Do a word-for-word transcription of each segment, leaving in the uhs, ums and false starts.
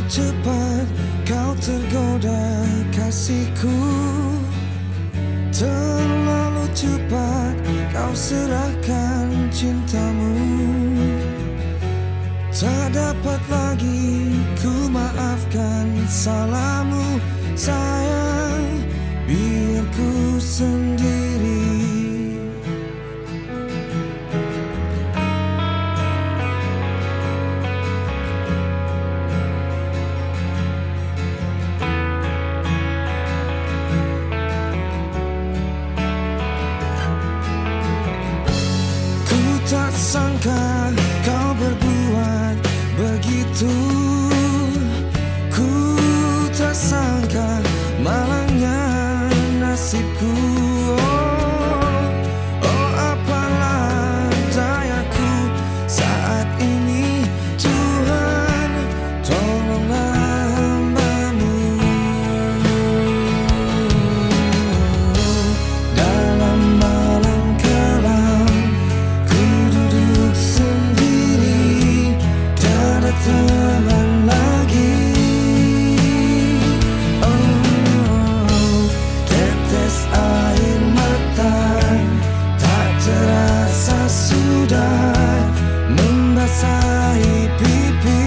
cepat kau tergoda kasihku, terlalu cepat kau serahkan cintamu. Tak dapat lagi ku maafkan salahmu sayang, biar ku sendiri. Tak sangka kau berbuat begitu, ku tak sangka malangnya nasibku. Oh, oh apalah dayaku saat ini, Tuhan tolonglah hamba-Mu. Dalam malam kelam teman lagi, oh tetes air mata tak terasa sudah membasahi pipi.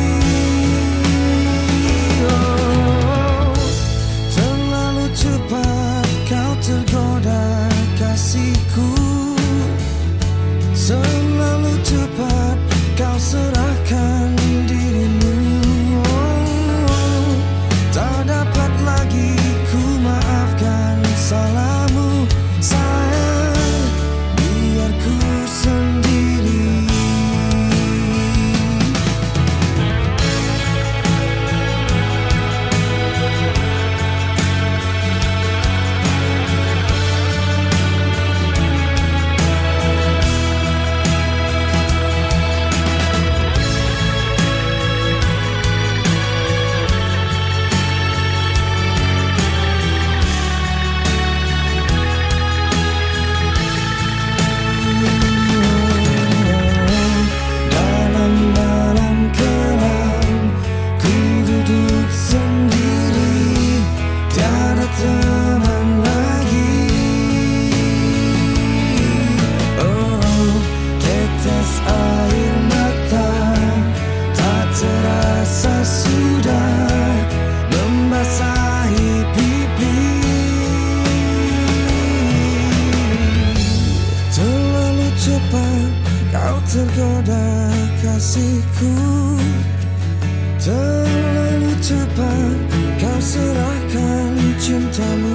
Oh terlalu cepat kau tergoda kasihku, terlalu cepat kau serahkan dirimu. Oh, tak dapat lagi ku maafkan salahmu sayang, biar ku sendiri. Teman lagi, oh tetes air mata tak terasa sudah membasahi pipi. Terlalu cepat kau tergoda kasihku, terlalu cepat kau serahkan cintamu.